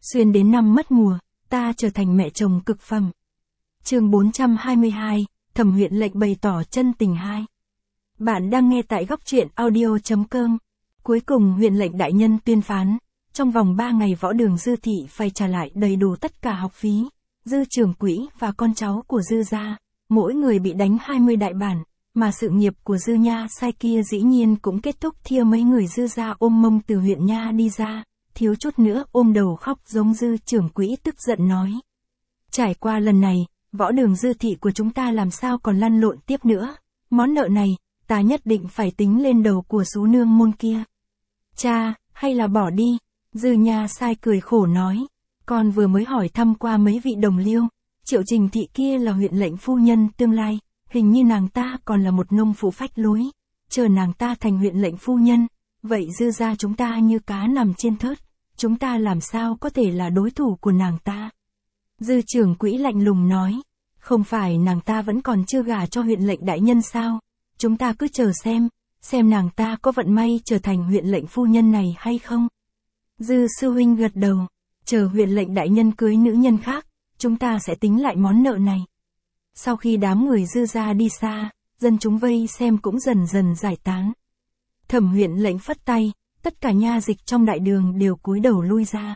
Xuyên đến năm mất mùa, ta trở thành mẹ chồng cực phẩm. Chương 422, Thẩm Huyện Lệnh bày tỏ chân tình 2. Bạn đang nghe tại góc truyện audio.com. Cuối cùng huyện lệnh đại nhân tuyên phán, trong vòng 3 ngày Võ Đường Dư thị phải trả lại đầy đủ tất cả học phí. Dư trưởng quỹ và con cháu của Dư gia, mỗi người bị đánh 20 đại bản, mà sự nghiệp của Dư Nha sai kia dĩ nhiên cũng kết thúc. Thia mấy người Dư gia ôm mông từ huyện Nha đi ra, thiếu chút nữa ôm đầu khóc giống Dư trưởng quỹ tức giận nói. Trải qua lần này, Võ Đường Dư thị của chúng ta làm sao còn lăn lộn tiếp nữa, món nợ này, ta nhất định phải tính lên đầu của sú nương môn kia. Cha, hay là bỏ đi, Dư Nha sai cười khổ nói, con vừa mới hỏi thăm qua mấy vị đồng liêu, Triệu Trình thị kia là huyện lệnh phu nhân tương lai, hình như nàng ta còn là một nông phụ phách lối, chờ nàng ta thành huyện lệnh phu nhân, vậy Dư gia chúng ta như cá nằm trên thớt, chúng ta làm sao có thể là đối thủ của nàng ta. Dư trưởng quỹ lạnh lùng nói, không phải nàng ta vẫn còn chưa gả cho huyện lệnh đại nhân sao, chúng ta cứ chờ xem nàng ta có vận may trở thành huyện lệnh phu nhân này hay không. Dư sư huynh gật đầu, chờ huyện lệnh đại nhân cưới nữ nhân khác, chúng ta sẽ tính lại món nợ này. Sau khi đám người Dư gia đi xa, dân chúng vây xem cũng dần dần giải tán. Thẩm huyện lệnh phất tay, tất cả nha dịch trong đại đường đều cúi đầu lui ra.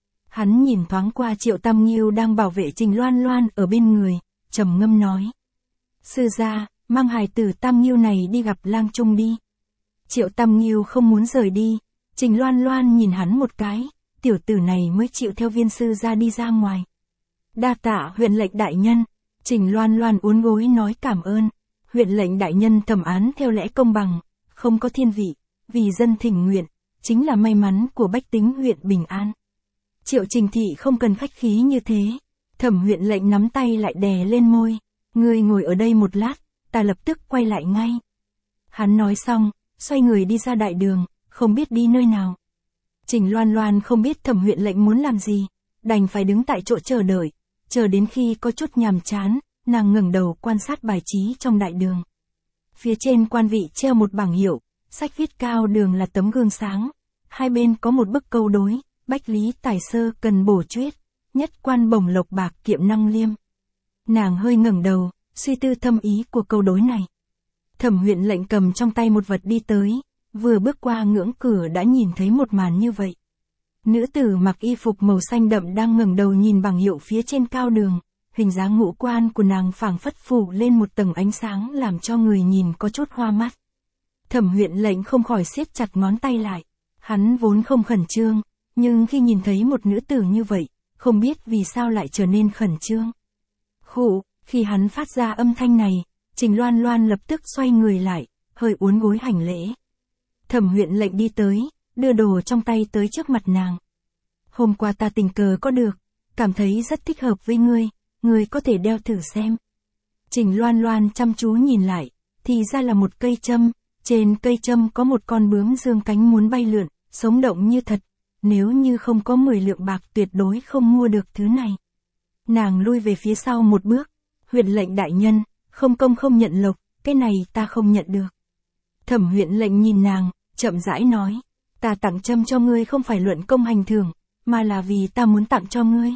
Hắn nhìn thoáng qua Triệu Tam Nghiêu đang bảo vệ Trình Loan Loan ở bên người, trầm ngâm nói. Sư gia, mang hài tử Tam Nghiêu này đi gặp lang trung đi. Triệu Tam Nghiêu không muốn rời đi, Trình Loan Loan nhìn hắn một cái, tiểu tử này mới chịu theo viên sư gia đi ra ngoài. Đa tạ huyện lệnh đại nhân, Trình Loan Loan uốn gối nói cảm ơn, huyện lệnh đại nhân thẩm án theo lẽ công bằng, không có thiên vị, vì dân thỉnh nguyện, chính là may mắn của bách tính huyện Bình An. Triệu Trình thị không cần khách khí như thế, Thẩm huyện lệnh nắm tay lại đè lên môi, ngươi ngồi ở đây một lát, ta lập tức quay lại ngay. Hắn nói xong, xoay người đi ra đại đường, không biết đi nơi nào. Trình Loan Loan không biết Thẩm huyện lệnh muốn làm gì, đành phải đứng tại chỗ chờ đợi, chờ đến khi có chút nhàm chán, nàng ngẩng đầu quan sát bài trí trong đại đường. Phía trên quan vị treo một bảng hiệu, sách viết cao đường là tấm gương sáng, hai bên có một bức câu đối, bách lý tài sơ cần bổ chuyết, nhất quan bổng lộc bạc kiệm năng liêm. Nàng hơi ngẩng đầu, suy tư thâm ý của câu đối này. Thẩm huyện lệnh cầm trong tay một vật đi tới, vừa bước qua ngưỡng cửa đã nhìn thấy một màn như vậy. Nữ tử mặc y phục màu xanh đậm đang ngẩng đầu nhìn bảng hiệu phía trên cao đường, hình dáng ngũ quan của nàng phảng phất phủ lên một tầng ánh sáng làm cho người nhìn có chút hoa mắt. Thẩm huyện lệnh không khỏi siết chặt ngón tay lại, hắn vốn không khẩn trương, nhưng khi nhìn thấy một nữ tử như vậy, không biết vì sao lại trở nên khẩn trương. Khụ, khi hắn phát ra âm thanh này, Trình Loan Loan lập tức xoay người lại, hơi uốn gối hành lễ. Thẩm huyện lệnh đi tới, đưa đồ trong tay tới trước mặt nàng. Hôm qua ta tình cờ có được, cảm thấy rất thích hợp với ngươi có thể đeo thử xem. Trình Loan Loan chăm chú nhìn lại, thì ra là một cây châm, trên cây châm có một con bướm dương cánh muốn bay lượn, sống động như thật, nếu như không có 10 lượng bạc tuyệt đối không mua được thứ này. Nàng lui về phía sau một bước, huyện lệnh đại nhân, không công không nhận lộc, cái này ta không nhận được. Thẩm huyện lệnh nhìn nàng, chậm rãi nói, ta tặng châm cho ngươi không phải luận công hành thưởng, mà là vì ta muốn tặng cho ngươi.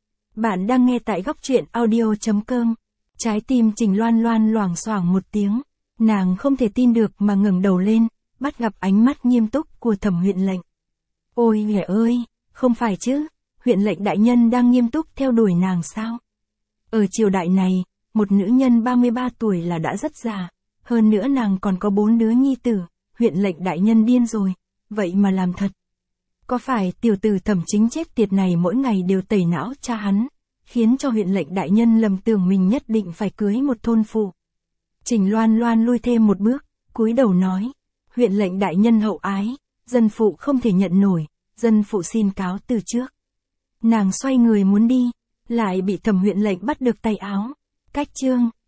Bạn đang nghe tại góc truyện audio.com. Trái tim Trình Loan Loan loảng xoảng một tiếng, nàng không thể tin được mà ngẩng đầu lên, bắt gặp ánh mắt nghiêm túc của Thẩm huyện lệnh. Ôi mẹ ơi, không phải chứ, huyện lệnh đại nhân đang nghiêm túc theo đuổi nàng sao? Ở triều đại này, một nữ nhân 33 tuổi là đã rất già, hơn nữa nàng còn có 4 đứa nhi tử, huyện lệnh đại nhân điên rồi, vậy mà làm thật. Có phải tiểu tử Thẩm Chính chết tiệt này mỗi ngày đều tẩy não cha hắn, khiến cho huyện lệnh đại nhân lầm tưởng mình nhất định phải cưới một thôn phụ. Trình Loan Loan lui thêm một bước, cúi đầu nói, huyện lệnh đại nhân hậu ái, dân phụ không thể nhận nổi, dân phụ xin cáo từ trước. Nàng xoay người muốn đi, lại bị Thẩm huyện lệnh bắt được tay áo. Cách chương,